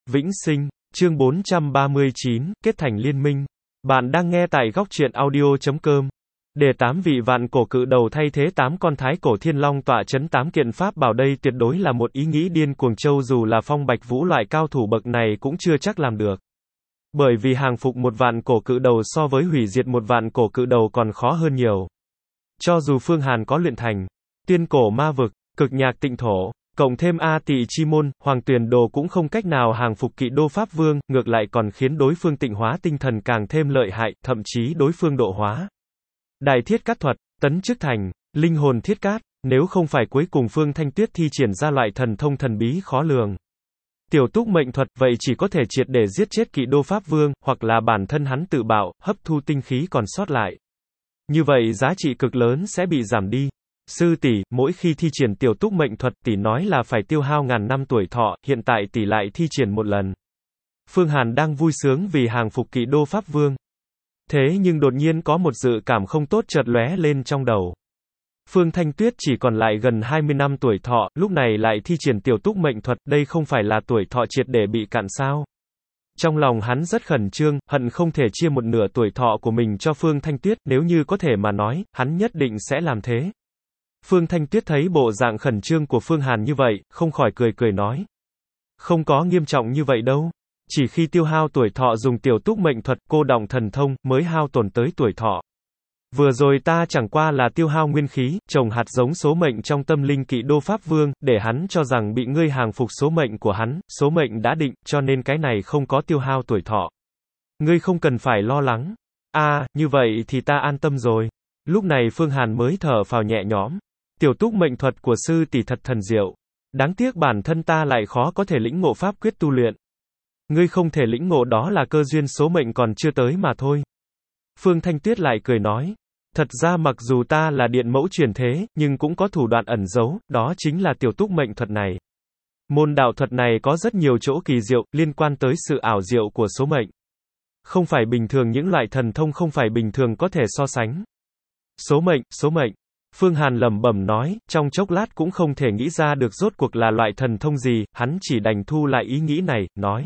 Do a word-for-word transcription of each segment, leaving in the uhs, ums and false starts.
Vĩnh sinh, chương bốn trăm ba mươi chín, kết thành liên minh. Bạn đang nghe tại góc truyện audio chấm com. Để tám vị vạn cổ cự đầu thay thế tám con thái cổ thiên long tọa chấn tám kiện pháp bảo đây tuyệt đối là một ý nghĩ điên cuồng, châu dù là Phong Bạch Vũ loại cao thủ bậc này cũng chưa chắc làm được. Bởi vì hàng phục một vạn cổ cự đầu so với hủy diệt một vạn cổ cự đầu còn khó hơn nhiều. Cho dù Phương Hàn có luyện thành tiên cổ ma vực, cực nhạc tịnh thổ, cộng thêm A Tỳ chi môn, Hoàng Tuyền đồ cũng không cách nào hàng phục Kỵ Đô Pháp Vương, ngược lại còn khiến đối phương tịnh hóa tinh thần càng thêm lợi hại, thậm chí đối phương độ hóa. Đại thiết cát thuật, tấn chức thành linh hồn thiết cát, nếu không phải cuối cùng Phương Thanh Tuyết thi triển ra loại thần thông thần bí khó lường tiểu túc mệnh thuật, vậy chỉ có thể triệt để giết chết Kỵ Đô Pháp Vương, hoặc là bản thân hắn tự bạo, hấp thu tinh khí còn sót lại. Như vậy giá trị cực lớn sẽ bị giảm đi. Sư tỷ, mỗi khi thi triển tiểu túc mệnh thuật, tỷ nói là phải tiêu hao ngàn năm tuổi thọ, hiện tại tỷ lại thi triển một lần. Phương Hàn đang vui sướng vì hàng phục Kỵ Đô Pháp Vương. Thế nhưng đột nhiên có một dự cảm không tốt chợt lóe lên trong đầu. Phương Thanh Tuyết chỉ còn lại gần hai mươi năm tuổi thọ, lúc này lại thi triển tiểu túc mệnh thuật, đây không phải là tuổi thọ triệt để bị cạn sao? Trong lòng hắn rất khẩn trương, hận không thể chia một nửa tuổi thọ của mình cho Phương Thanh Tuyết, nếu như có thể mà nói, hắn nhất định sẽ làm thế. Phương Thanh Tuyết thấy bộ dạng khẩn trương của Phương Hàn như vậy, không khỏi cười cười nói. Không có nghiêm trọng như vậy đâu. Chỉ khi tiêu hao tuổi thọ dùng tiểu túc mệnh thuật, cô đọng thần thông, mới hao tổn tới tuổi thọ. Vừa rồi ta chẳng qua là tiêu hao nguyên khí, trồng hạt giống số mệnh trong tâm linh Kỵ Đô Pháp Vương, để hắn cho rằng bị ngươi hàng phục số mệnh của hắn, số mệnh đã định, cho nên cái này không có tiêu hao tuổi thọ. Ngươi không cần phải lo lắng. A, à, như vậy thì ta an tâm rồi. Lúc này Phương Hàn mới thở phào nhẹ nhõm. Tiểu túc mệnh thuật của sư tỷ thật thần diệu. Đáng tiếc bản thân ta lại khó có thể lĩnh ngộ pháp quyết tu luyện. Ngươi không thể lĩnh ngộ đó là cơ duyên số mệnh còn chưa tới mà thôi. Phương Thanh Tuyết lại cười nói. Thật ra mặc dù ta là điện mẫu truyền thế, nhưng cũng có thủ đoạn ẩn giấu, đó chính là tiểu túc mệnh thuật này. Môn đạo thuật này có rất nhiều chỗ kỳ diệu, liên quan tới sự ảo diệu của số mệnh. Không phải bình thường, những loại thần thông không phải bình thường có thể so sánh. Số mệnh, số mệnh. Phương Hàn lẩm bẩm nói, trong chốc lát cũng không thể nghĩ ra được rốt cuộc là loại thần thông gì, hắn chỉ đành thu lại ý nghĩ này, nói.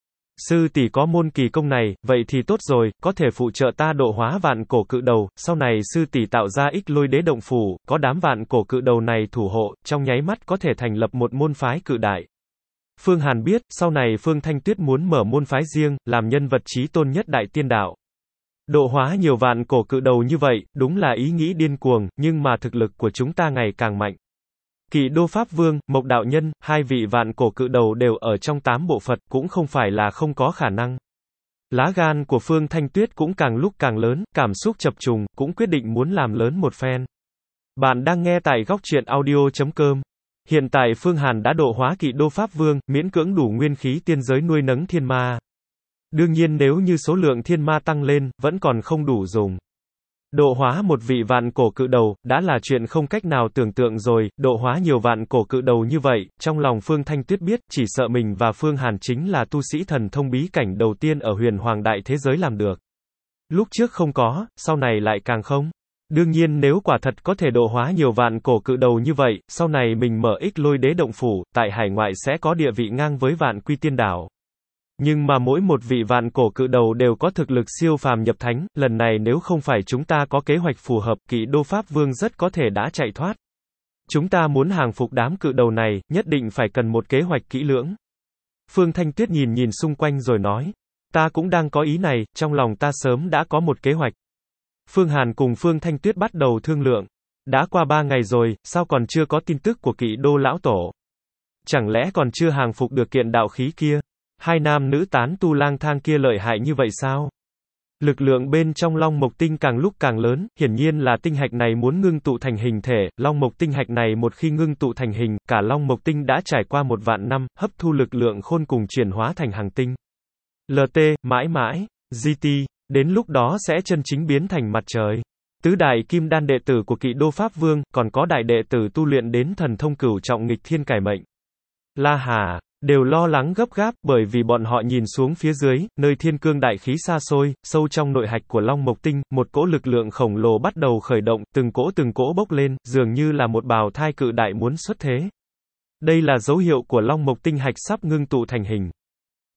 Sư tỷ có môn kỳ công này, vậy thì tốt rồi, có thể phụ trợ ta độ hóa vạn cổ cự đầu, sau này sư tỷ tạo ra ích lôi đế động phủ, có đám vạn cổ cự đầu này thủ hộ, trong nháy mắt có thể thành lập một môn phái cự đại. Phương Hàn biết, sau này Phương Thanh Tuyết muốn mở môn phái riêng, làm nhân vật chí tôn nhất đại tiên đạo. Độ hóa nhiều vạn cổ cự đầu như vậy, đúng là ý nghĩ điên cuồng, nhưng mà thực lực của chúng ta ngày càng mạnh. Kỵ Đô Pháp Vương, Mộc Đạo Nhân, hai vị vạn cổ cự đầu đều ở trong tám bộ Phật, cũng không phải là không có khả năng. Lá gan của Phương Thanh Tuyết cũng càng lúc càng lớn, cảm xúc chập trùng, cũng quyết định muốn làm lớn một phen. Bạn đang nghe tại góc truyện audio chấm com. Hiện tại Phương Hàn đã độ hóa Kỵ Đô Pháp Vương, miễn cưỡng đủ nguyên khí tiên giới nuôi nấng thiên ma. Đương nhiên nếu như số lượng thiên ma tăng lên, vẫn còn không đủ dùng. Độ hóa một vị vạn cổ cự đầu, đã là chuyện không cách nào tưởng tượng rồi, độ hóa nhiều vạn cổ cự đầu như vậy, trong lòng Phương Thanh Tuyết biết, chỉ sợ mình và Phương Hàn chính là tu sĩ thần thông bí cảnh đầu tiên ở huyền hoàng đại thế giới làm được. Lúc trước không có, sau này lại càng không. Đương nhiên nếu quả thật có thể độ hóa nhiều vạn cổ cự đầu như vậy, sau này mình mở ích lôi đế động phủ, tại hải ngoại sẽ có địa vị ngang với vạn quy tiên đảo. Nhưng mà mỗi một vị vạn cổ cự đầu đều có thực lực siêu phàm nhập thánh, lần này nếu không phải chúng ta có kế hoạch phù hợp, Kỵ Đô Pháp Vương rất có thể đã chạy thoát. Chúng ta muốn hàng phục đám cự đầu này, nhất định phải cần một kế hoạch kỹ lưỡng. Phương Thanh Tuyết nhìn nhìn xung quanh rồi nói, ta cũng đang có ý này, trong lòng ta sớm đã có một kế hoạch. Phương Hàn cùng Phương Thanh Tuyết bắt đầu thương lượng. Đã qua ba ngày rồi, sao còn chưa có tin tức của Kỵ Đô Lão Tổ? Chẳng lẽ còn chưa hàng phục được kiện đạo khí kia? Hai nam nữ tán tu lang thang kia lợi hại như vậy sao? Lực lượng bên trong Long Mộc Tinh càng lúc càng lớn, hiển nhiên là tinh hạch này muốn ngưng tụ thành hình thể, Long Mộc Tinh hạch này một khi ngưng tụ thành hình, cả Long Mộc Tinh đã trải qua một vạn năm, hấp thu lực lượng khôn cùng chuyển hóa thành hàng tinh. lờ tê, mãi mãi, giê tê, đến lúc đó sẽ chân chính biến thành mặt trời. Tứ đại kim đan đệ tử của Kỵ Đô Pháp Vương, còn có đại đệ tử tu luyện đến thần thông cửu trọng nghịch thiên cải mệnh. La Hà đều lo lắng gấp gáp, bởi vì bọn họ nhìn xuống phía dưới, nơi thiên cương đại khí xa xôi, sâu trong nội hạch của Long Mộc Tinh, một cỗ lực lượng khổng lồ bắt đầu khởi động, từng cỗ từng cỗ bốc lên, dường như là một bào thai cự đại muốn xuất thế. Đây là dấu hiệu của Long Mộc Tinh hạch sắp ngưng tụ thành hình.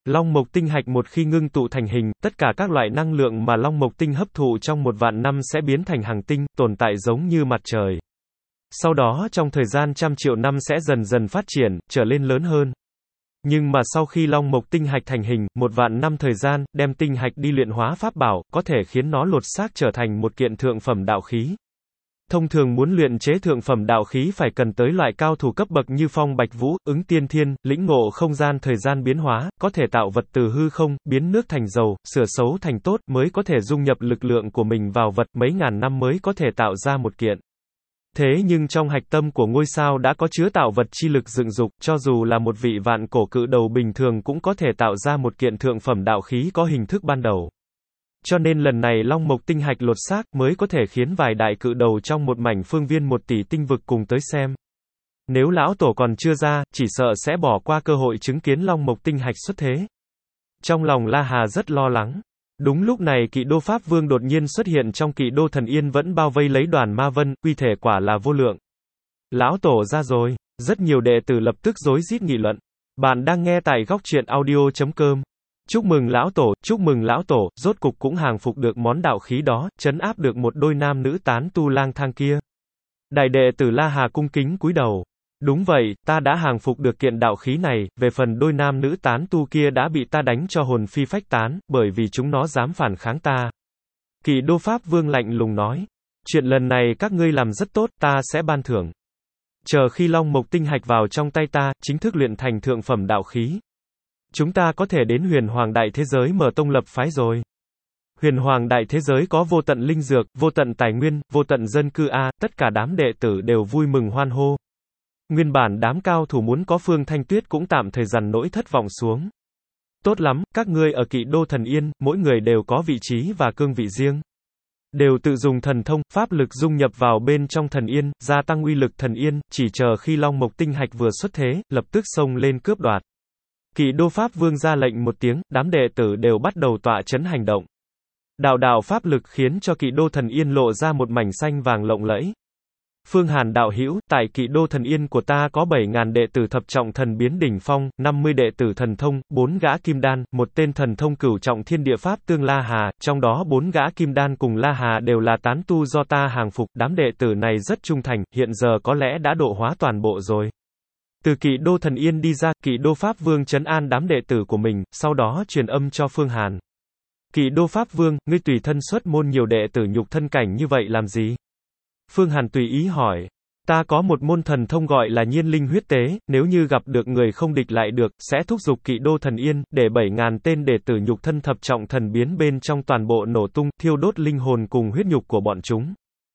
Long mộc tinh hạch một khi ngưng tụ thành hình, tất cả các loại năng lượng mà long mộc tinh hấp thụ trong một vạn năm sẽ biến thành hành tinh, tồn tại giống như mặt trời. Sau đó trong thời gian trăm triệu năm sẽ dần dần phát triển, trở lên lớn hơn. Nhưng mà sau khi long mộc tinh hạch thành hình, một vạn năm thời gian, đem tinh hạch đi luyện hóa pháp bảo, có thể khiến nó lột xác trở thành một kiện thượng phẩm đạo khí. Thông thường muốn luyện chế thượng phẩm đạo khí phải cần tới loại cao thủ cấp bậc như Phong Bạch Vũ, Ứng Tiên Thiên, lĩnh ngộ không gian thời gian biến hóa, có thể tạo vật từ hư không, biến nước thành dầu, sửa xấu thành tốt, mới có thể dung nhập lực lượng của mình vào vật, mấy ngàn năm mới có thể tạo ra một kiện. Thế nhưng trong hạch tâm của ngôi sao đã có chứa tạo vật chi lực dựng dục, cho dù là một vị vạn cổ cự đầu bình thường cũng có thể tạo ra một kiện thượng phẩm đạo khí có hình thức ban đầu. Cho nên lần này long mộc tinh hạch lột xác mới có thể khiến vài đại cự đầu trong một mảnh phương viên một tỷ tinh vực cùng tới xem. Nếu lão tổ còn chưa ra, chỉ sợ sẽ bỏ qua cơ hội chứng kiến long mộc tinh hạch xuất thế. Trong lòng La Hà rất lo lắng. Đúng lúc này Kỵ Đô Pháp Vương đột nhiên xuất hiện trong Kỵ Đô Thần Yên vẫn bao vây lấy đoàn ma vân, uy thể quả là vô lượng. Lão tổ ra rồi, rất nhiều đệ tử lập tức rối rít nghị luận. Bạn đang nghe tại góc truyện audio chấm com. Chúc mừng lão tổ, chúc mừng lão tổ, rốt cục cũng hàng phục được món đạo khí đó, trấn áp được một đôi nam nữ tán tu lang thang kia. Đại đệ tử La Hà cung kính cúi đầu. Đúng vậy, ta đã hàng phục được kiện đạo khí này, về phần đôi nam nữ tán tu kia đã bị ta đánh cho hồn phi phách tán, bởi vì chúng nó dám phản kháng ta. Kỵ Đô Pháp Vương lạnh lùng nói, chuyện lần này các ngươi làm rất tốt, ta sẽ ban thưởng. Chờ khi long mộc tinh hạch vào trong tay ta, chính thức luyện thành thượng phẩm đạo khí. Chúng ta có thể đến huyền hoàng đại thế giới mở tông lập phái rồi. Huyền hoàng đại thế giới có vô tận linh dược, vô tận tài nguyên, vô tận dân cư a, tất cả đám đệ tử đều vui mừng hoan hô. Nguyên bản đám cao thủ muốn có Phương Thanh Tuyết cũng tạm thời dằn nỗi thất vọng xuống. Tốt lắm, các ngươi ở Kỵ Đô Thần Yên, mỗi người đều có vị trí và cương vị riêng. Đều tự dùng thần thông, pháp lực dung nhập vào bên trong thần yên, gia tăng uy lực thần yên, chỉ chờ khi long mộc tinh hạch vừa xuất thế, lập tức xông lên cướp đoạt. Kỵ Đô Pháp Vương ra lệnh một tiếng, đám đệ tử đều bắt đầu tọa chấn hành động. Đạo đạo pháp lực khiến cho Kỵ Đô Thần Yên lộ ra một mảnh xanh vàng lộng lẫy. Phương Hàn đạo hữu, tại Kỵ Đô Thần Yên của ta có bảy ngàn đệ tử thập trọng thần biến đỉnh phong, năm mươi đệ tử thần thông, bốn gã kim đan, một tên thần thông cửu trọng thiên địa pháp tương La Hà, trong đó bốn gã kim đan cùng La Hà đều là tán tu do ta hàng phục, đám đệ tử này rất trung thành, hiện giờ có lẽ đã độ hóa toàn bộ rồi. Từ Kỵ Đô Thần Yên đi ra, Kỵ Đô Pháp Vương trấn an đám đệ tử của mình, sau đó truyền âm cho Phương Hàn. Kỵ Đô Pháp Vương, ngươi tùy thân xuất môn nhiều đệ tử nhục thân cảnh như vậy làm gì? Phương Hàn tùy ý hỏi. Ta có một môn thần thông gọi là nhiên linh huyết tế, nếu như gặp được người không địch lại được, sẽ thúc giục Kỵ Đô Thần Yên, để bảy ngàn tên đệ tử nhục thân thập trọng thần biến bên trong toàn bộ nổ tung, thiêu đốt linh hồn cùng huyết nhục của bọn chúng.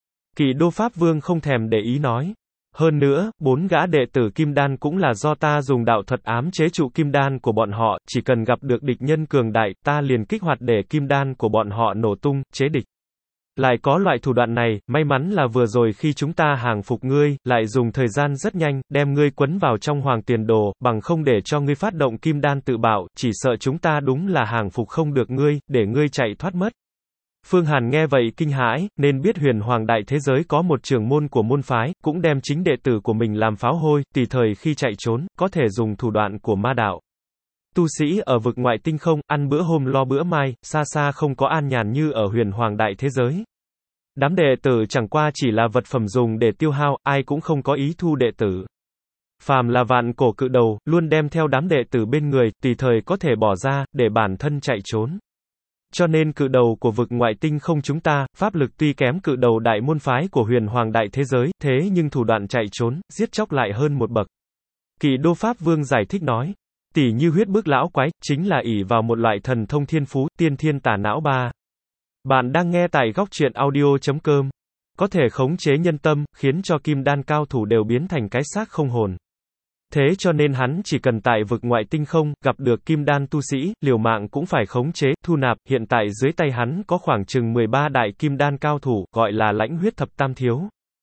Kỵ Đô Pháp Vương không thèm để ý nói. Hơn nữa, bốn gã đệ tử kim đan cũng là do ta dùng đạo thuật ám chế trụ kim đan của bọn họ, chỉ cần gặp được địch nhân cường đại, ta liền kích hoạt để kim đan của bọn họ nổ tung, chế địch. Lại có loại thủ đoạn này, may mắn là vừa rồi khi chúng ta hàng phục ngươi, lại dùng thời gian rất nhanh, đem ngươi quấn vào trong hoàng tiền đồ, bằng không để cho ngươi phát động kim đan tự bạo, chỉ sợ chúng ta đúng là hàng phục không được ngươi, để ngươi chạy thoát mất. Phương Hàn nghe vậy kinh hãi, nên biết huyền hoàng đại thế giới có một trưởng môn của môn phái, cũng đem chính đệ tử của mình làm pháo hôi, tùy thời khi chạy trốn, có thể dùng thủ đoạn của ma đạo. Tu sĩ ở vực ngoại tinh không, ăn bữa hôm lo bữa mai, xa xa không có an nhàn như ở huyền hoàng đại thế giới. Đám đệ tử chẳng qua chỉ là vật phẩm dùng để tiêu hao, ai cũng không có ý thu đệ tử. Phàm là vạn cổ cự đầu, luôn đem theo đám đệ tử bên người, tùy thời có thể bỏ ra, để bản thân chạy trốn. Cho nên cự đầu của vực ngoại tinh không chúng ta, pháp lực tuy kém cự đầu đại môn phái của huyền hoàng đại thế giới, thế nhưng thủ đoạn chạy trốn, giết chóc lại hơn một bậc. Kỵ Đô Pháp Vương giải thích nói, tỷ như huyết bức lão quái, chính là ỷ vào một loại thần thông thiên phú, tiên thiên tả não ba. Bạn đang nghe tại góc truyện audio chấm com. Có thể khống chế nhân tâm, khiến cho kim đan cao thủ đều biến thành cái xác không hồn. Thế cho nên hắn chỉ cần tại vực ngoại tinh không, gặp được kim đan tu sĩ, liều mạng cũng phải khống chế, thu nạp, hiện tại dưới tay hắn có khoảng chừng mười ba đại kim đan cao thủ, gọi là lãnh huyết thập tam thiếu.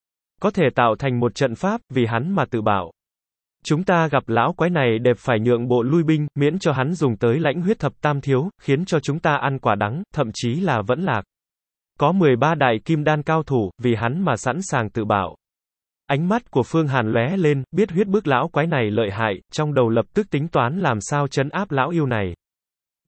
Có thể tạo thành một trận pháp, vì hắn mà tự bảo. Chúng ta gặp lão quái này đẹp phải nhượng bộ lui binh, miễn cho hắn dùng tới lãnh huyết thập tam thiếu, khiến cho chúng ta ăn quả đắng, thậm chí là vẫn lạc. Có mười ba đại kim đan cao thủ, vì hắn mà sẵn sàng tự bảo. Ánh mắt của Phương Hàn lóe lên, biết huyết bức lão quái này lợi hại, trong đầu lập tức tính toán làm sao trấn áp lão yêu này.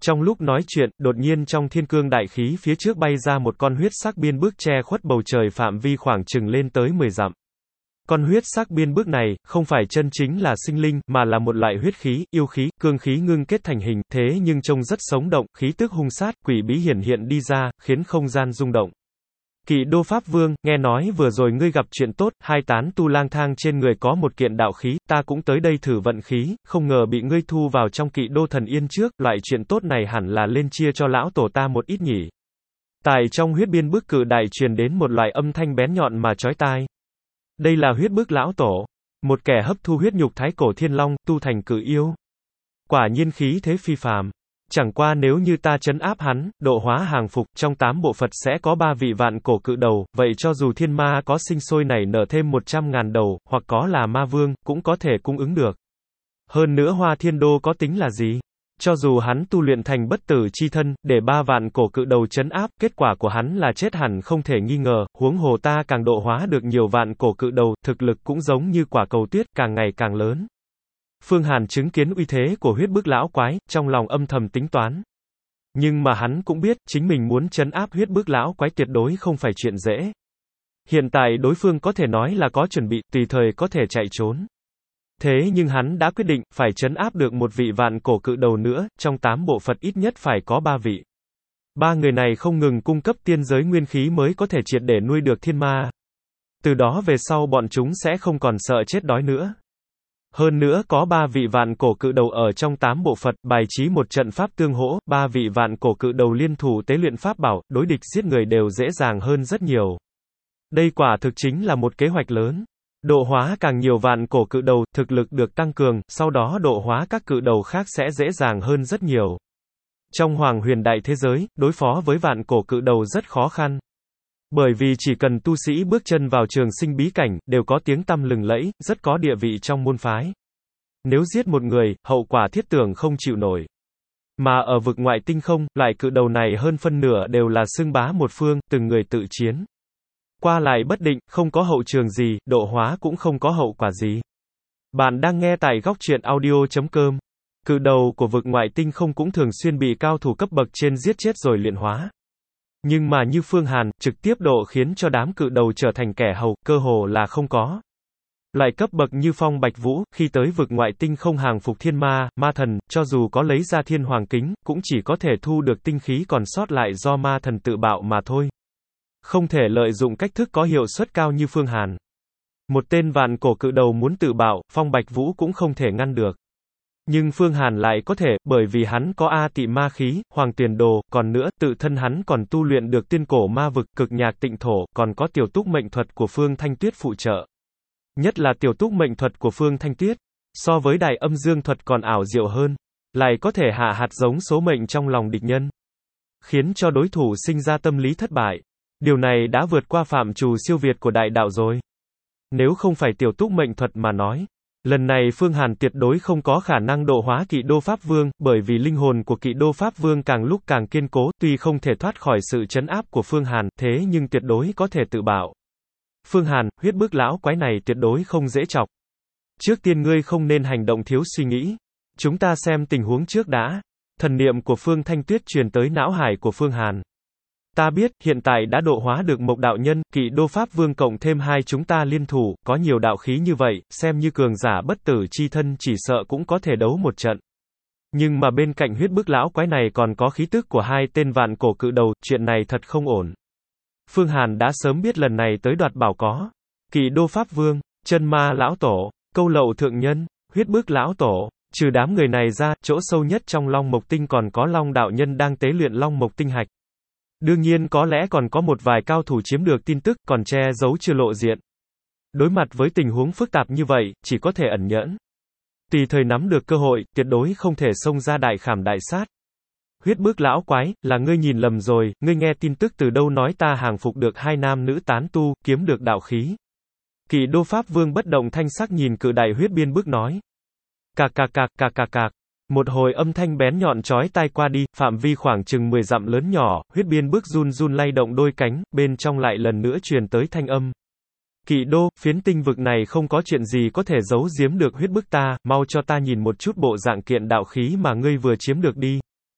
Trong lúc nói chuyện, đột nhiên trong thiên cương đại khí phía trước bay ra một con huyết sắc biên bức che khuất bầu trời phạm vi khoảng chừng lên tới mười dặm. Con huyết sắc biên bức này, không phải chân chính là sinh linh, mà là một loại huyết khí, yêu khí, cương khí ngưng kết thành hình, thế nhưng trông rất sống động, khí tức hung sát, quỷ bí hiển hiện đi ra, khiến không gian rung động. Kỵ Đô Pháp Vương, nghe nói vừa rồi ngươi gặp chuyện tốt, hai tán tu lang thang trên người có một kiện đạo khí, ta cũng tới đây thử vận khí, không ngờ bị ngươi thu vào trong Kỵ Đô Thần Yên trước, loại chuyện tốt này hẳn là lên chia cho lão tổ ta một ít nhỉ. Tại trong huyết biên bức cự đại truyền đến một loại âm thanh bén nhọn mà chói tai. Đây là huyết bức lão tổ, một kẻ hấp thu huyết nhục thái cổ thiên long, tu thành cự yêu. Quả nhiên khí thế phi phàm. Chẳng qua nếu như ta trấn áp hắn, độ hóa hàng phục, trong tám bộ Phật sẽ có ba vị vạn cổ cự đầu, vậy cho dù thiên ma có sinh sôi nảy nở thêm một trăm ngàn đầu, hoặc có là ma vương, cũng có thể cung ứng được. Hơn nữa Hoa Thiên Đô có tính là gì? Cho dù hắn tu luyện thành bất tử chi thân, để ba vạn cổ cự đầu trấn áp, kết quả của hắn là chết hẳn không thể nghi ngờ, huống hồ ta càng độ hóa được nhiều vạn cổ cự đầu, thực lực cũng giống như quả cầu tuyết, càng ngày càng lớn. Phương Hàn chứng kiến uy thế của huyết bức lão quái, trong lòng âm thầm tính toán. Nhưng mà hắn cũng biết, chính mình muốn trấn áp huyết bức lão quái tuyệt đối không phải chuyện dễ. Hiện tại đối phương có thể nói là có chuẩn bị, tùy thời có thể chạy trốn. Thế nhưng hắn đã quyết định, phải trấn áp được một vị vạn cổ cự đầu nữa, trong tám bộ Phật ít nhất phải có ba vị. Ba người này không ngừng cung cấp tiên giới nguyên khí mới có thể triệt để nuôi được thiên ma. Từ đó về sau bọn chúng sẽ không còn sợ chết đói nữa. Hơn nữa có ba vị vạn cổ cự đầu ở trong tám bộ Phật, bài trí một trận pháp tương hỗ, ba vị vạn cổ cự đầu liên thủ tế luyện pháp bảo, đối địch giết người đều dễ dàng hơn rất nhiều. Đây quả thực chính là một kế hoạch lớn. Độ hóa càng nhiều vạn cổ cự đầu, thực lực được tăng cường, sau đó độ hóa các cự đầu khác sẽ dễ dàng hơn rất nhiều. Trong Hoàng Huyền Đại thế giới, đối phó với vạn cổ cự đầu rất khó khăn. Bởi vì chỉ cần tu sĩ bước chân vào trường sinh bí cảnh, đều có tiếng tăm lừng lẫy, rất có địa vị trong môn phái. Nếu giết một người, hậu quả thiết tưởng không chịu nổi. Mà ở vực ngoại tinh không, loại cự đầu này hơn phân nửa đều là xưng bá một phương, từng người tự chiến. Qua lại bất định, không có hậu trường gì, độ hóa cũng không có hậu quả gì. Bạn đang nghe tại góc truyện audio chấm com. Cự đầu của vực ngoại tinh không cũng thường xuyên bị cao thủ cấp bậc trên giết chết rồi luyện hóa. Nhưng mà như Phương Hàn, trực tiếp độ khiến cho đám cự đầu trở thành kẻ hầu, cơ hồ là không có. Loại cấp bậc như Phong Bạch Vũ, khi tới vực ngoại tinh không hàng phục thiên ma, ma thần, cho dù có lấy ra thiên hoàng kính, cũng chỉ có thể thu được tinh khí còn sót lại do ma thần tự bạo mà thôi. Không thể lợi dụng cách thức có hiệu suất cao như Phương Hàn. Một tên vạn cổ cự đầu muốn tự bạo, Phong Bạch Vũ cũng không thể ngăn được. Nhưng Phương Hàn lại có thể, bởi vì hắn có A Tị ma khí, Hoàng Tuyền Đồ, còn nữa, tự thân hắn còn tu luyện được tiên cổ ma vực, cực nhạc tịnh thổ, còn có tiểu túc mệnh thuật của Phương Thanh Tuyết phụ trợ. Nhất là tiểu túc mệnh thuật của Phương Thanh Tuyết, so với đại âm dương thuật còn ảo diệu hơn, lại có thể hạ hạt giống số mệnh trong lòng địch nhân, khiến cho đối thủ sinh ra tâm lý thất bại. Điều này đã vượt qua phạm trù siêu việt của đại đạo rồi. Nếu không phải tiểu túc mệnh thuật mà nói, lần này Phương Hàn tuyệt đối không có khả năng độ hóa Kỵ Đô Pháp Vương, bởi vì linh hồn của Kỵ Đô Pháp Vương càng lúc càng kiên cố, tuy không thể thoát khỏi sự trấn áp của Phương Hàn, thế nhưng tuyệt đối có thể tự bạo. Phương Hàn, huyết bức lão quái này tuyệt đối không dễ chọc. Trước tiên ngươi không nên hành động thiếu suy nghĩ. Chúng ta xem tình huống trước đã. Thần niệm của Phương Thanh Tuyết truyền tới não hải của Phương Hàn. Ta biết, hiện tại đã độ hóa được Mộc đạo nhân, Kỵ Đô Pháp Vương cộng thêm hai chúng ta liên thủ, có nhiều đạo khí như vậy, xem như cường giả bất tử chi thân chỉ sợ cũng có thể đấu một trận. Nhưng mà bên cạnh huyết bức lão quái này còn có khí tức của hai tên vạn cổ cự đầu, chuyện này thật không ổn. Phương Hàn đã sớm biết lần này tới đoạt bảo có Kỵ Đô Pháp Vương, Chân Ma lão tổ, Câu Lậu thượng nhân, huyết bức lão tổ. Trừ đám người này ra, chỗ sâu nhất trong Long Mộc Tinh còn có Long đạo nhân đang tế luyện Long Mộc Tinh hạch. Đương nhiên có lẽ còn có một vài cao thủ chiếm được tin tức, còn che giấu chưa lộ diện. Đối mặt với tình huống phức tạp như vậy, chỉ có thể ẩn nhẫn. Tùy thời nắm được cơ hội, tuyệt đối không thể xông ra đại khảm đại sát. Huyết bức lão quái, là ngươi nhìn lầm rồi, ngươi nghe tin tức từ đâu nói ta hàng phục được hai nam nữ tán tu, kiếm được đạo khí. Kỵ Đô Pháp Vương bất động thanh sắc nhìn cự đại huyết biên bức nói. Cạc cạc cạc cạc cạc cạc. Một hồi âm thanh bén nhọn chói tai qua đi, phạm vi khoảng chừng mười dặm lớn nhỏ, huyết biên bức run run lay động đôi cánh, bên trong lại lần nữa truyền tới thanh âm. Kỵ Đô, phiến tinh vực này không có chuyện gì có thể giấu giếm được huyết bức ta, mau cho ta nhìn một chút bộ dạng kiện đạo khí mà ngươi vừa chiếm được đi.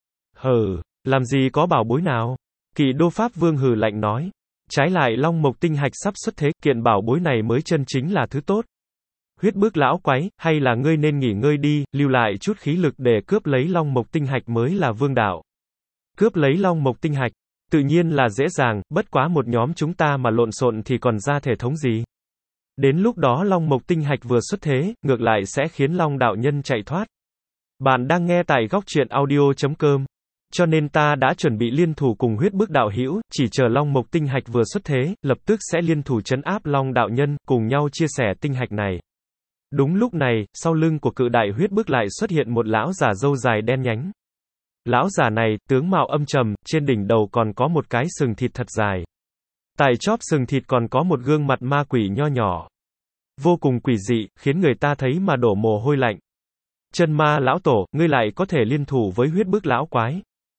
Hừ, làm gì có bảo bối nào? Kỵ đô Pháp Vương hừ lạnh nói. Trái lại Long Mộc Tinh Hạch sắp xuất thế, kiện bảo bối này mới chân chính là thứ tốt. Huyết Bức lão quái, hay là ngươi nên nghỉ ngơi đi, lưu lại chút khí lực để cướp lấy Long Mộc Tinh Hạch mới là vương đạo. Cướp lấy Long Mộc Tinh Hạch, tự nhiên là dễ dàng, bất quá một nhóm chúng ta mà lộn xộn thì còn ra thể thống gì. Đến lúc đó Long Mộc Tinh Hạch vừa xuất thế, ngược lại sẽ khiến Long đạo nhân chạy thoát. Bạn đang nghe tại góc truyện audio chấm com. Cho nên ta đã chuẩn bị liên thủ cùng Huyết Bức đạo hữu, chỉ chờ Long Mộc Tinh Hạch vừa xuất thế, lập tức sẽ liên thủ trấn áp Long đạo nhân, cùng nhau chia sẻ tinh hạch này. Đúng lúc này, sau lưng của cự đại Huyết Bức lại xuất hiện một lão giả râu dài đen nhánh. Lão giả này, tướng mạo âm trầm, trên đỉnh đầu còn có một cái sừng thịt thật dài. Tại chóp sừng thịt còn có một gương mặt ma quỷ nho nhỏ. Vô cùng quỷ dị, khiến người ta thấy mà đổ mồ hôi lạnh. Chân ma lão tổ, ngươi lại có thể liên thủ với Huyết Bức lão quái.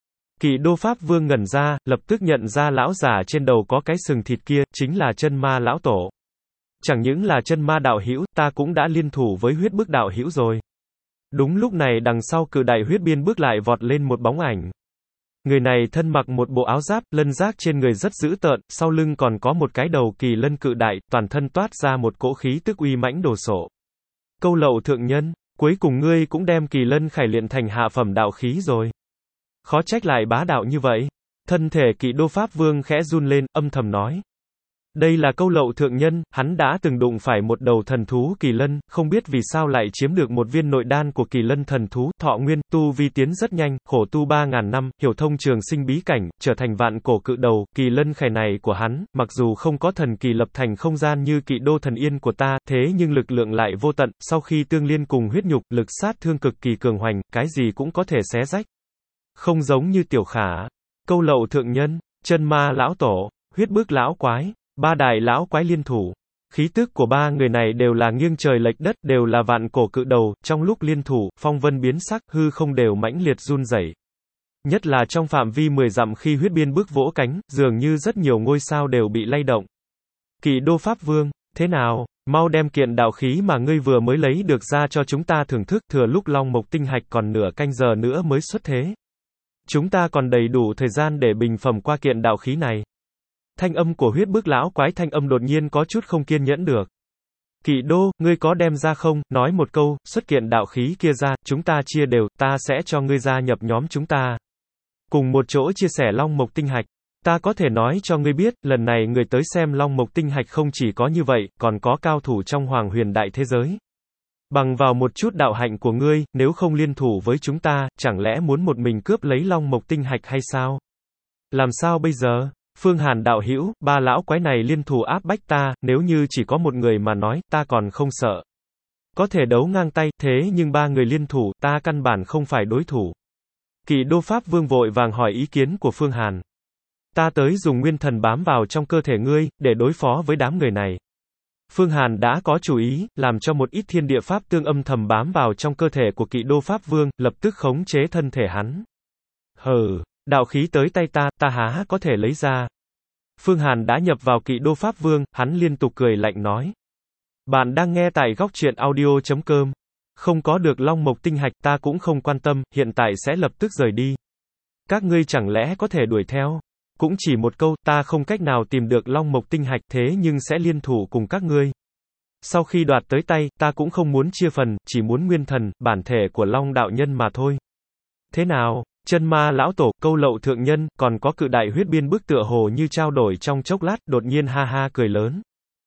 Kỵ đô Pháp Vương ngẩn ra, lập tức nhận ra lão giả trên đầu có cái sừng thịt kia, chính là chân ma lão tổ. Chẳng những là chân ma đạo hữu, ta cũng đã liên thủ với Huyết Bức đạo hữu rồi. Đúng lúc này đằng sau cự đại huyết biên bước lại vọt lên một bóng ảnh. Người này thân mặc một bộ áo giáp, lân giáp trên người rất dữ tợn, sau lưng còn có một cái đầu kỳ lân cự đại, toàn thân toát ra một cỗ khí tức uy mãnh đồ sộ. Câu Lậu thượng nhân, cuối cùng ngươi cũng đem kỳ lân khải luyện thành hạ phẩm đạo khí rồi. Khó trách lại bá đạo như vậy. Thân thể Kỵ đô Pháp Vương khẽ run lên, âm thầm nói. Đây là Câu Lậu thượng nhân, hắn đã từng đụng phải một đầu thần thú kỳ lân, không biết vì sao lại chiếm được một viên nội đan của kỳ lân thần thú, thọ nguyên, tu vi tiến rất nhanh, khổ tu ba ngàn năm, hiểu thông trường sinh bí cảnh, trở thành vạn cổ cự đầu, kỳ lân khải này của hắn, mặc dù không có thần kỳ lập thành không gian như Kỵ đô thần yên của ta, thế nhưng lực lượng lại vô tận, sau khi tương liên cùng huyết nhục, lực sát thương cực kỳ cường hoành, cái gì cũng có thể xé rách. Không giống như Tiểu Khả, Câu Lậu thượng nhân, chân ma lão tổ, Huyết Bức lão quái. Ba đại lão quái liên thủ. Khí tức của ba người này đều là nghiêng trời lệch đất, đều là vạn cổ cự đầu, trong lúc liên thủ, phong vân biến sắc, hư không đều mãnh liệt run rẩy. Nhất là trong phạm vi mười dặm khi huyết biên bức vỗ cánh, dường như rất nhiều ngôi sao đều bị lay động. Kỵ đô Pháp Vương, thế nào, mau đem kiện đạo khí mà ngươi vừa mới lấy được ra cho chúng ta thưởng thức, thừa lúc Long Mộc Tinh Hạch còn nửa canh giờ nữa mới xuất thế. Chúng ta còn đầy đủ thời gian để bình phẩm qua kiện đạo khí này. Thanh âm của Huyết Bức lão quái thanh âm đột nhiên có chút không kiên nhẫn được. Kỵ đô, ngươi có đem ra không, nói một câu, xuất kiện đạo khí kia ra, chúng ta chia đều, ta sẽ cho ngươi gia nhập nhóm chúng ta. Cùng một chỗ chia sẻ Long Mộc Tinh Hạch. Ta có thể nói cho ngươi biết, lần này người tới xem Long Mộc Tinh Hạch không chỉ có như vậy, còn có cao thủ trong Hoàng Huyền Đại thế giới. Bằng vào một chút đạo hạnh của ngươi, nếu không liên thủ với chúng ta, chẳng lẽ muốn một mình cướp lấy Long Mộc Tinh Hạch hay sao? Làm sao bây giờ? Phương Hàn đạo hữu, ba lão quái này liên thủ áp bách ta, nếu như chỉ có một người mà nói, ta còn không sợ. Có thể đấu ngang tay, thế nhưng ba người liên thủ, ta căn bản không phải đối thủ. Kỵ đô Pháp Vương vội vàng hỏi ý kiến của Phương Hàn. Ta tới dùng nguyên thần bám vào trong cơ thể ngươi, để đối phó với đám người này. Phương Hàn đã có chủ ý, làm cho một ít thiên địa pháp tương âm thầm bám vào trong cơ thể của Kỵ đô Pháp Vương, lập tức khống chế thân thể hắn. Hừ. Đạo khí tới tay ta, ta há có thể lấy ra. Phương Hàn đã nhập vào Kỵ đô Pháp Vương, hắn liên tục cười lạnh nói. Bạn đang nghe tại góc truyện audio chấm com. Không có được Long Mộc Tinh Hạch ta cũng không quan tâm, hiện tại sẽ lập tức rời đi. Các ngươi chẳng lẽ có thể đuổi theo? Cũng chỉ một câu, ta không cách nào tìm được Long Mộc Tinh Hạch thế nhưng sẽ liên thủ cùng các ngươi. Sau khi đoạt tới tay, ta cũng không muốn chia phần, chỉ muốn nguyên thần, bản thể của Long đạo nhân mà thôi. Thế nào? Chân ma lão tổ, Câu Lậu thượng nhân, còn có cự đại huyết biên bức tựa hồ như trao đổi trong chốc lát, đột nhiên ha ha cười lớn.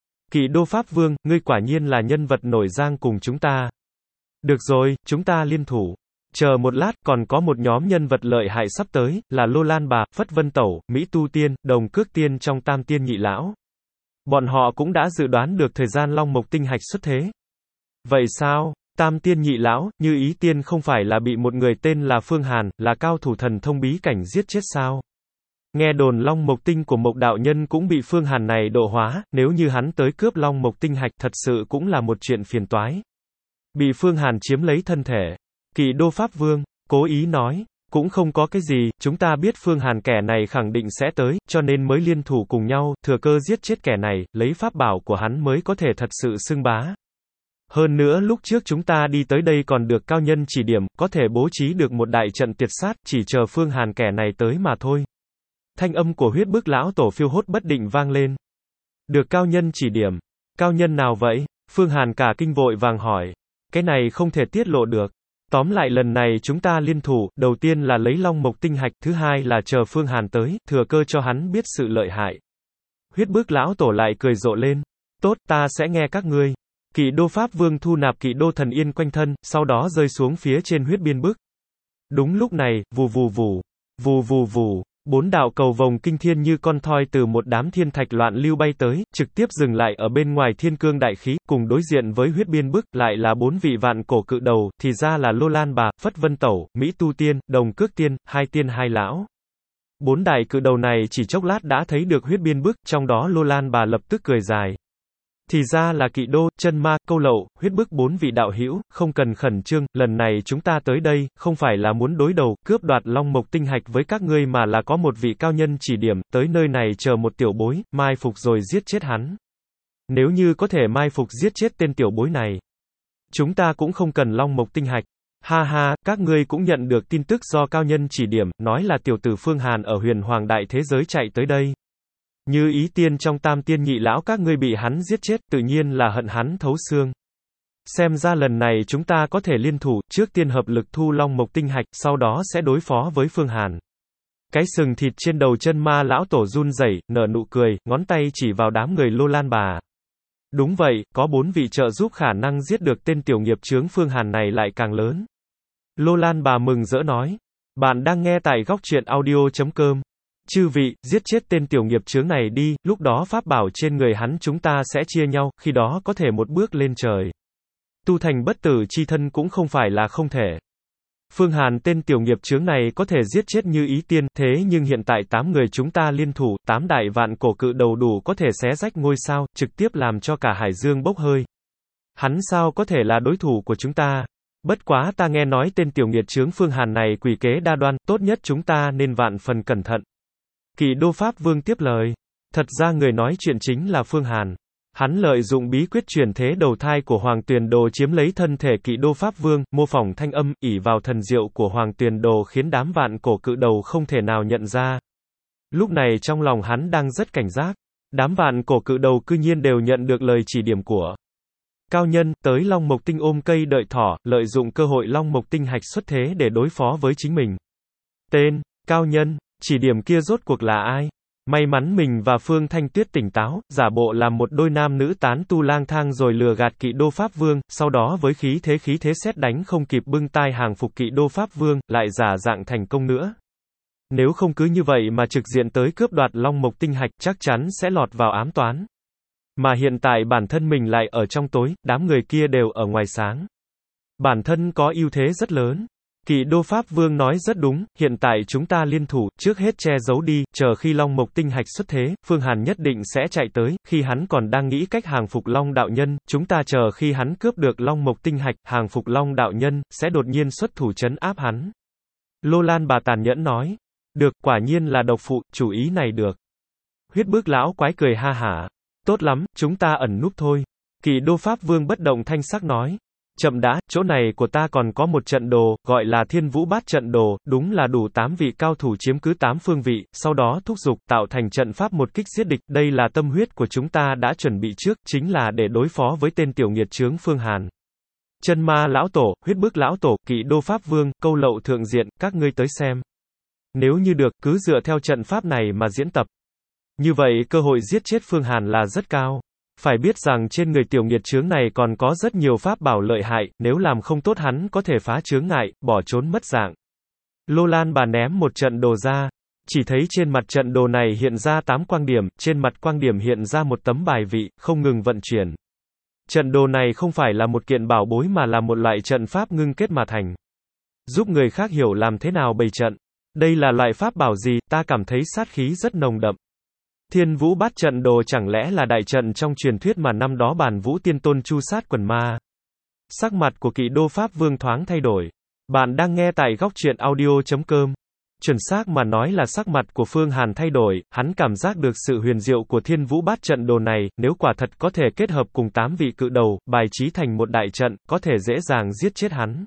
Kỵ đô Pháp Vương, ngươi quả nhiên là nhân vật nổi giang cùng chúng ta. Được rồi, chúng ta liên thủ. Chờ một lát, còn có một nhóm nhân vật lợi hại sắp tới, là Lô Lan Bà, Phất Vân Tẩu, Mỹ Tu Tiên, Đồng Cước Tiên trong Tam Tiên Nhị Lão. Bọn họ cũng đã dự đoán được thời gian Long Mộc Tinh Hạch xuất thế. Vậy sao? Tam Tiên Nhị Lão, Như Ý Tiên không phải là bị một người tên là Phương Hàn, là cao thủ thần thông bí cảnh giết chết sao? Nghe đồn Long Mộc Tinh của Mộc đạo nhân cũng bị Phương Hàn này độ hóa, nếu như hắn tới cướp Long Mộc Tinh Hạch thật sự cũng là một chuyện phiền toái. Bị Phương Hàn chiếm lấy thân thể. Kỵ đô Pháp Vương, cố ý nói, cũng không có cái gì, chúng ta biết Phương Hàn kẻ này khẳng định sẽ tới, cho nên mới liên thủ cùng nhau, thừa cơ giết chết kẻ này, lấy pháp bảo của hắn mới có thể thật sự xưng bá. Hơn nữa lúc trước chúng ta đi tới đây còn được cao nhân chỉ điểm, có thể bố trí được một đại trận tiệt sát, chỉ chờ Phương Hàn kẻ này tới mà thôi. Thanh âm của huyết bức lão tổ phiêu hốt bất định vang lên. Được cao nhân chỉ điểm. Cao nhân nào vậy? Phương Hàn cả kinh vội vàng hỏi. Cái này không thể tiết lộ được. Tóm lại lần này chúng ta liên thủ, đầu tiên là lấy long mộc tinh hạch, thứ hai là chờ Phương Hàn tới, thừa cơ cho hắn biết sự lợi hại. Huyết bức lão tổ lại cười rộ lên. Tốt, ta sẽ nghe các ngươi. Kỵ đô Pháp Vương thu nạp kỵ đô thần yên quanh thân, sau đó rơi xuống phía trên huyết biên bức. Đúng lúc này, vù vù vù, vù vù vù, bốn đạo cầu vồng kinh thiên như con thoi từ một đám thiên thạch loạn lưu bay tới, trực tiếp dừng lại ở bên ngoài thiên cương đại khí, cùng đối diện với huyết biên bức, lại là bốn vị vạn cổ cự đầu, thì ra là Lô Lan Bà, Phất Vân Tẩu, Mỹ Tu Tiên, Đồng Cước Tiên, hai tiên hai lão. Bốn đại cự đầu này chỉ chốc lát đã thấy được huyết biên bức, trong đó Lô Lan Bà lập tức cười dài. Thì ra là kỵ đô, chân ma, câu lậu, huyết bức bốn vị đạo hữu, không cần khẩn trương, lần này chúng ta tới đây, không phải là muốn đối đầu, cướp đoạt long mộc tinh hạch với các ngươi mà là có một vị cao nhân chỉ điểm, tới nơi này chờ một tiểu bối, mai phục rồi giết chết hắn. Nếu như có thể mai phục giết chết tên tiểu bối này, chúng ta cũng không cần long mộc tinh hạch. Ha ha, các ngươi cũng nhận được tin tức do cao nhân chỉ điểm, nói là tiểu tử Phương Hàn ở huyền hoàng đại thế giới chạy tới đây. Như ý tiên trong tam tiên nhị lão các ngươi bị hắn giết chết, tự nhiên là hận hắn thấu xương. Xem ra lần này chúng ta có thể liên thủ, trước tiên hợp lực thu long mộc tinh hạch, sau đó sẽ đối phó với Phương Hàn. Cái sừng thịt trên đầu chân ma lão tổ run rẩy, nở nụ cười, ngón tay chỉ vào đám người Lô Lan Bà. Đúng vậy, có bốn vị trợ giúp khả năng giết được tên tiểu nghiệp chướng Phương Hàn này lại càng lớn. Lô Lan Bà mừng rỡ nói. Bạn đang nghe tại góc truyện audio chấm com. Chư vị, giết chết tên tiểu nghiệp chướng này đi, lúc đó pháp bảo trên người hắn chúng ta sẽ chia nhau, khi đó có thể một bước lên trời. Tu thành bất tử chi thân cũng không phải là không thể. Phương Hàn tên tiểu nghiệp chướng này có thể giết chết như ý tiên, thế nhưng hiện tại tám người chúng ta liên thủ, tám đại vạn cổ cự đầu đủ có thể xé rách ngôi sao, trực tiếp làm cho cả hải dương bốc hơi. Hắn sao có thể là đối thủ của chúng ta? Bất quá ta nghe nói tên tiểu nghiệt chướng Phương Hàn này quỷ kế đa đoan, tốt nhất chúng ta nên vạn phần cẩn thận. Kỵ đô Pháp Vương tiếp lời. Thật ra người nói chuyện chính là Phương Hàn. Hắn lợi dụng bí quyết chuyển thế đầu thai của Hoàng Tuyền Đồ chiếm lấy thân thể Kỵ đô Pháp Vương, mô phỏng thanh âm, ỷ vào thần diệu của Hoàng Tuyền Đồ khiến đám vạn cổ cự đầu không thể nào nhận ra. Lúc này trong lòng hắn đang rất cảnh giác. Đám vạn cổ cự đầu cư nhiên đều nhận được lời chỉ điểm của cao nhân, tới Long Mộc Tinh ôm cây đợi thỏ, lợi dụng cơ hội Long Mộc Tinh hạch xuất thế để đối phó với chính mình. Tên, cao nhân, chỉ điểm kia rốt cuộc là ai? May mắn mình và Phương Thanh Tuyết tỉnh táo, giả bộ làm một đôi nam nữ tán tu lang thang rồi lừa gạt Kỵ đô Pháp Vương, sau đó với khí thế khí thế sét đánh không kịp bưng tai hàng phục Kỵ đô Pháp Vương, lại giả dạng thành công nữa. Nếu không cứ như vậy mà trực diện tới cướp đoạt Long Mộc Tinh hạch, chắc chắn sẽ lọt vào ám toán. Mà hiện tại bản thân mình lại ở trong tối, đám người kia đều ở ngoài sáng. Bản thân có ưu thế rất lớn. Kỵ đô Pháp Vương nói rất đúng, hiện tại chúng ta liên thủ, trước hết che giấu đi, chờ khi Long Mộc Tinh hạch xuất thế, Phương Hàn nhất định sẽ chạy tới, khi hắn còn đang nghĩ cách hàng phục Long đạo nhân, chúng ta chờ khi hắn cướp được Long Mộc Tinh hạch, hàng phục Long đạo nhân, sẽ đột nhiên xuất thủ trấn áp hắn. Lô Lan Bà tàn nhẫn nói. Được, quả nhiên là độc phụ, chủ ý này được. Huyết bức lão quái cười ha hả. Tốt lắm, chúng ta ẩn núp thôi. Kỵ đô Pháp Vương bất động thanh sắc nói. Chậm đã, chỗ này của ta còn có một trận đồ, gọi là Thiên Vũ Bát Trận Đồ, đúng là đủ tám vị cao thủ chiếm cứ tám phương vị, sau đó thúc giục, tạo thành trận pháp một kích giết địch, đây là tâm huyết của chúng ta đã chuẩn bị trước, chính là để đối phó với tên tiểu nghiệt chướng Phương Hàn. Chân ma lão tổ, huyết bức lão tổ, Kỵ đô Pháp Vương, câu lậu thượng diện, các ngươi tới xem. Nếu như được, cứ dựa theo trận pháp này mà diễn tập. Như vậy cơ hội giết chết Phương Hàn là rất cao. Phải biết rằng trên người tiểu nghiệt chướng này còn có rất nhiều pháp bảo lợi hại, nếu làm không tốt hắn có thể phá chướng ngại, bỏ trốn mất dạng. Lô Lan Bà ném một trận đồ ra. Chỉ thấy trên mặt trận đồ này hiện ra tám quang điểm, trên mặt quang điểm hiện ra một tấm bài vị, không ngừng vận chuyển. Trận đồ này không phải là một kiện bảo bối mà là một loại trận pháp ngưng kết mà thành. Giúp người khác hiểu làm thế nào bày trận. Đây là loại pháp bảo gì, ta cảm thấy sát khí rất nồng đậm. Thiên Vũ Bát Trận Đồ chẳng lẽ là đại trận trong truyền thuyết mà năm đó Bản Vũ Tiên Tôn chu sát quần ma. Sắc mặt của Kỵ đô Pháp Vương thoáng thay đổi. Bạn đang nghe tại góc truyện audio chấm com. Chuẩn xác mà nói là sắc mặt của Phương Hàn thay đổi, hắn cảm giác được sự huyền diệu của Thiên Vũ Bát trận đồ này, nếu quả thật có thể kết hợp cùng tám vị cự đầu, bài trí thành một đại trận, có thể dễ dàng giết chết hắn.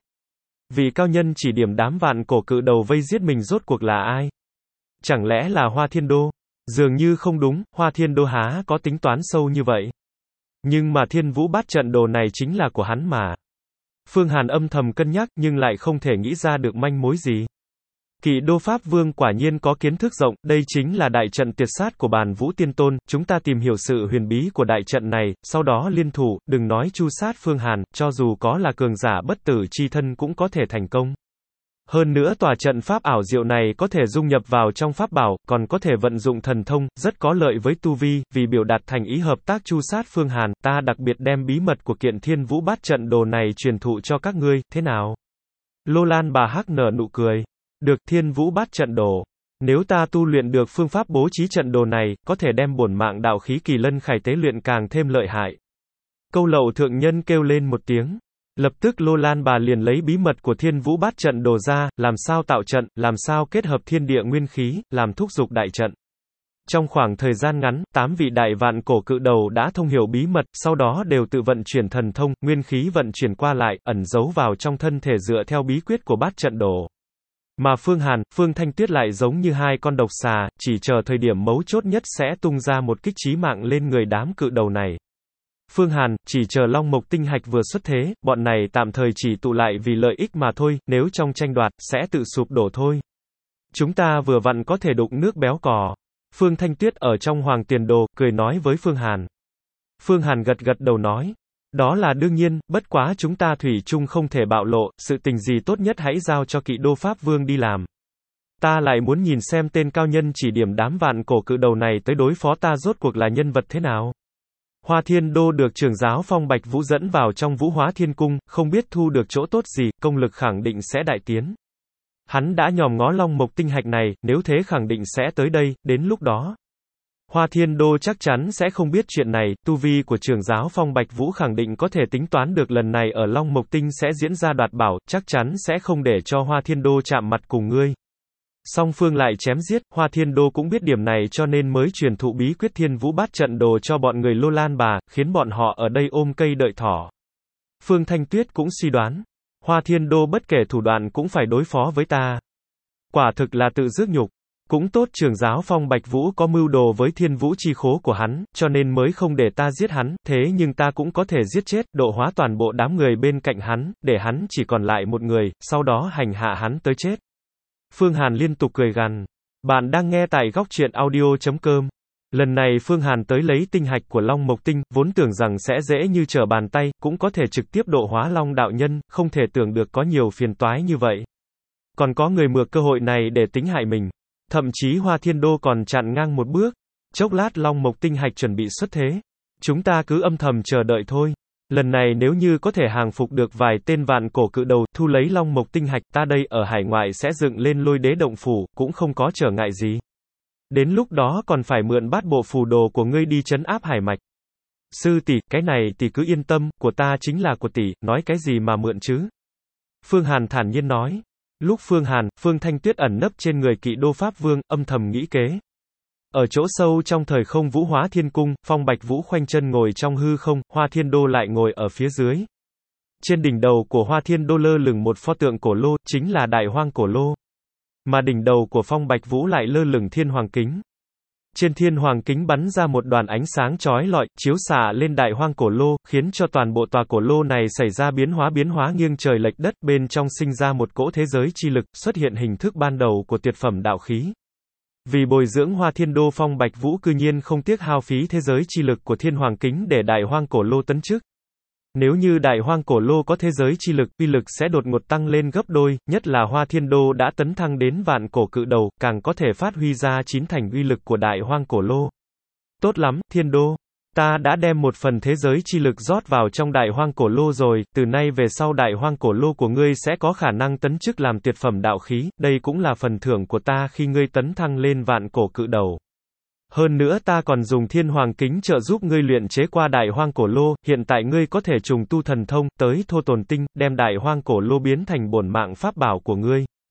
Vị cao nhân chỉ điểm đám vạn cổ cự đầu vây giết mình rốt cuộc là ai? Chẳng lẽ là Hoa Thiên Đô? Dường như không đúng, Hoa Thiên Đô há có tính toán sâu như vậy. Nhưng mà Thiên Vũ Bát trận đồ này chính là của hắn mà. Phương Hàn âm thầm cân nhắc nhưng lại không thể nghĩ ra được manh mối gì. Kỵ Đô Pháp Vương quả nhiên có kiến thức rộng, đây chính là đại trận tuyệt sát của Bàn Vũ Tiên Tôn, chúng ta tìm hiểu sự huyền bí của đại trận này, sau đó liên thủ, đừng nói chu sát Phương Hàn, cho dù có là cường giả bất tử chi thân cũng có thể thành công. Hơn nữa tòa trận pháp ảo diệu này có thể dung nhập vào trong pháp bảo, còn có thể vận dụng thần thông, rất có lợi với tu vi, vì biểu đạt thành ý hợp tác chu sát Phương Hàn, ta đặc biệt đem bí mật của kiện Thiên Vũ Bát trận đồ này truyền thụ cho các ngươi, thế nào? Lô Lan bà hắc nở nụ cười. Được, Thiên Vũ Bát trận đồ. Nếu ta tu luyện được phương pháp bố trí trận đồ này, có thể đem bổn mạng đạo khí kỳ lân khải tế luyện càng thêm lợi hại. Câu Lậu thượng nhân kêu lên một tiếng. Lập tức Lô Lan bà liền lấy bí mật của Thiên Vũ Bát trận đồ ra, làm sao tạo trận, làm sao kết hợp thiên địa nguyên khí, làm thúc dục đại trận. Trong khoảng thời gian ngắn, tám vị đại vạn cổ cự đầu đã thông hiểu bí mật, sau đó đều tự vận chuyển thần thông, nguyên khí vận chuyển qua lại, ẩn giấu vào trong thân thể dựa theo bí quyết của bát trận đồ. Mà Phương Hàn, Phương Thanh Tuyết lại giống như hai con độc xà, chỉ chờ thời điểm mấu chốt nhất sẽ tung ra một kích chí mạng lên người đám cự đầu này. Phương Hàn, chỉ chờ Long Mộc Tinh Hạch vừa xuất thế, bọn này tạm thời chỉ tụ lại vì lợi ích mà thôi, nếu trong tranh đoạt, sẽ tự sụp đổ thôi. Chúng ta vừa vặn có thể đục nước béo cò. Phương Thanh Tuyết ở trong Hoàng Tiền Đồ, cười nói với Phương Hàn. Phương Hàn gật gật đầu nói. Đó là đương nhiên, bất quá chúng ta thủy chung không thể bạo lộ, sự tình gì tốt nhất hãy giao cho Kỵ Đô Pháp Vương đi làm. Ta lại muốn nhìn xem tên cao nhân chỉ điểm đám vạn cổ cự đầu này tới đối phó ta rốt cuộc là nhân vật thế nào. Hoa Thiên Đô được trưởng giáo Phong Bạch Vũ dẫn vào trong Vũ Hóa Thiên Cung, không biết thu được chỗ tốt gì, công lực khẳng định sẽ đại tiến. Hắn đã nhòm ngó Long Mộc Tinh Hạch này, nếu thế khẳng định sẽ tới đây, đến lúc đó. Hoa Thiên Đô chắc chắn sẽ không biết chuyện này, tu vi của trưởng giáo Phong Bạch Vũ khẳng định có thể tính toán được lần này ở Long Mộc Tinh sẽ diễn ra đoạt bảo, chắc chắn sẽ không để cho Hoa Thiên Đô chạm mặt cùng ngươi. Song phương lại chém giết, Hoa Thiên Đô cũng biết điểm này cho nên mới truyền thụ bí quyết Thiên Vũ Bát trận đồ cho bọn người Lô Lan bà, khiến bọn họ ở đây ôm cây đợi thỏ. Phương Thanh Tuyết cũng suy đoán, Hoa Thiên Đô bất kể thủ đoạn cũng phải đối phó với ta. Quả thực là tự rước nhục. Cũng tốt trưởng giáo Phong Bạch Vũ có mưu đồ với Thiên Vũ chi khố của hắn, cho nên mới không để ta giết hắn, thế nhưng ta cũng có thể giết chết, độ hóa toàn bộ đám người bên cạnh hắn, để hắn chỉ còn lại một người, sau đó hành hạ hắn tới chết. Phương Hàn liên tục cười gằn. Bạn đang nghe tại góc truyện audio chấm com. Lần này Phương Hàn tới lấy tinh hạch của Long Mộc Tinh, vốn tưởng rằng sẽ dễ như trở bàn tay, cũng có thể trực tiếp độ hóa Long đạo nhân, không thể tưởng được có nhiều phiền toái như vậy. Còn có người mượn cơ hội này để tính hại mình. Thậm chí Hoa Thiên Đô còn chặn ngang một bước. Chốc lát Long Mộc Tinh Hạch chuẩn bị xuất thế. Chúng ta cứ âm thầm chờ đợi thôi. Lần này nếu như có thể hàng phục được vài tên vạn cổ cự đầu, thu lấy Long Mộc Tinh Hạch, ta đây ở hải ngoại sẽ dựng lên Lôi Đế động phủ, cũng không có trở ngại gì. Đến lúc đó còn phải mượn bát bộ phù đồ của ngươi đi trấn áp hải mạch. Sư tỷ, cái này tỷ cứ yên tâm, của ta chính là của tỷ, nói cái gì mà mượn chứ? Phương Hàn thản nhiên nói. Lúc Phương Hàn, Phương Thanh Tuyết ẩn nấp trên người Kỵ Đô Pháp Vương, âm thầm nghĩ kế. Ở chỗ sâu trong thời không Vũ Hóa Thiên Cung, Phong Bạch Vũ khoanh chân ngồi trong hư không, Hoa Thiên Đô lại ngồi ở phía dưới. Trên đỉnh đầu của Hoa Thiên Đô lơ lửng một pho tượng cổ lô, chính là Đại Hoang Cổ Lô. Mà đỉnh đầu của Phong Bạch Vũ lại lơ lửng Thiên Hoàng Kính. Trên Thiên Hoàng Kính bắn ra một đoàn ánh sáng chói lọi, chiếu xạ lên Đại Hoang Cổ Lô, khiến cho toàn bộ tòa cổ lô này xảy ra biến hóa biến hóa nghiêng trời lệch đất, bên trong sinh ra một cỗ thế giới chi lực, xuất hiện hình thức ban đầu của tuyệt phẩm đạo khí. Vì bồi dưỡng Hoa Thiên Đô, Phong Bạch Vũ cư nhiên không tiếc hao phí thế giới chi lực của Thiên Hoàng Kính để Đại Hoang Cổ Lô tấn chức. Nếu như Đại Hoang Cổ Lô có thế giới chi lực, uy lực sẽ đột ngột tăng lên gấp đôi, nhất là Hoa Thiên Đô đã tấn thăng đến vạn cổ cự đầu, càng có thể phát huy ra chín thành uy lực của Đại Hoang Cổ Lô. Tốt lắm, Thiên Đô. Ta đã đem một phần thế giới chi lực rót vào trong Đại Hoang Cổ Lô rồi, từ nay về sau Đại Hoang Cổ Lô của ngươi sẽ có khả năng tấn chức làm tuyệt phẩm đạo khí, đây cũng là phần thưởng của ta khi ngươi tấn thăng lên vạn cổ cự đầu. Hơn nữa ta còn dùng Thiên Hoàng Kính trợ giúp ngươi luyện chế qua Đại Hoang Cổ Lô, hiện tại ngươi có thể trùng tu thần thông, tới Thô Tồn Tinh, đem Đại Hoang Cổ Lô biến thành bổn mạng pháp bảo của ngươi.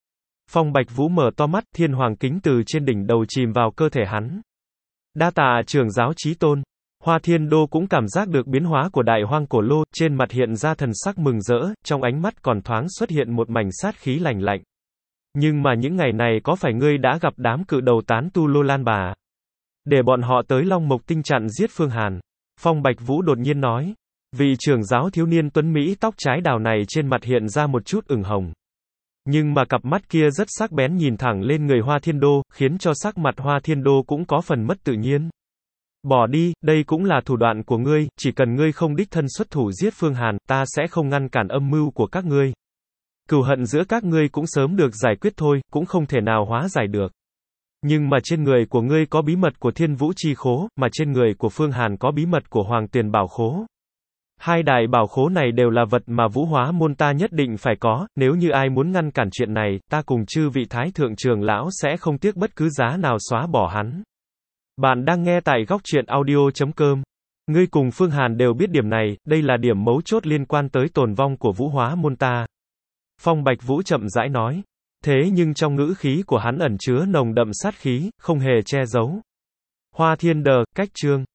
Phong Bạch Vũ mở to mắt, thiên hoàng kính từ trên đỉnh đầu chìm vào cơ thể hắn. Đa tạ trưởng giáo chí tôn. Hoa Thiên Đô cũng cảm giác được biến hóa của đại hoang cổ lô, trên mặt hiện ra thần sắc mừng rỡ, trong ánh mắt còn thoáng xuất hiện một mảnh sát khí lạnh lạnh. Nhưng mà những ngày này có phải ngươi đã gặp đám cự đầu tán tu Lô Lan Bà? Để bọn họ tới Long Mộc Tinh chặn giết Phương Hàn. Phong Bạch Vũ đột nhiên nói. Vị trưởng giáo thiếu niên tuấn Mỹ tóc trái đào này trên mặt hiện ra một chút ửng hồng. Nhưng mà cặp mắt kia rất sắc bén nhìn thẳng lên người Hoa Thiên Đô, khiến cho sắc mặt Hoa Thiên Đô cũng có phần mất tự nhiên. Bỏ đi, đây cũng là thủ đoạn của ngươi, chỉ cần ngươi không đích thân xuất thủ giết Phương Hàn, ta sẽ không ngăn cản âm mưu của các ngươi. Cừu hận giữa các ngươi cũng sớm được giải quyết thôi, cũng không thể nào hóa giải được. Nhưng mà trên người của ngươi có bí mật của Thiên Vũ Chi Khố, mà trên người của Phương Hàn có bí mật của Hoàng Tuyền Bảo Khố. Hai đại bảo khố này đều là vật mà Vũ Hóa môn ta nhất định phải có, nếu như ai muốn ngăn cản chuyện này, ta cùng chư vị Thái Thượng Trưởng lão sẽ không tiếc bất cứ giá nào xóa bỏ hắn. Bạn đang nghe tại góc truyện audio chấm com. Ngươi cùng Phương Hàn đều biết điểm này, đây là điểm mấu chốt liên quan tới tồn vong của Vũ Hóa môn ta. Phong Bạch Vũ chậm rãi nói. Thế nhưng trong ngữ khí của hắn ẩn chứa nồng đậm sát khí, không hề che giấu. Hoa Thiên Đờ, cách chương.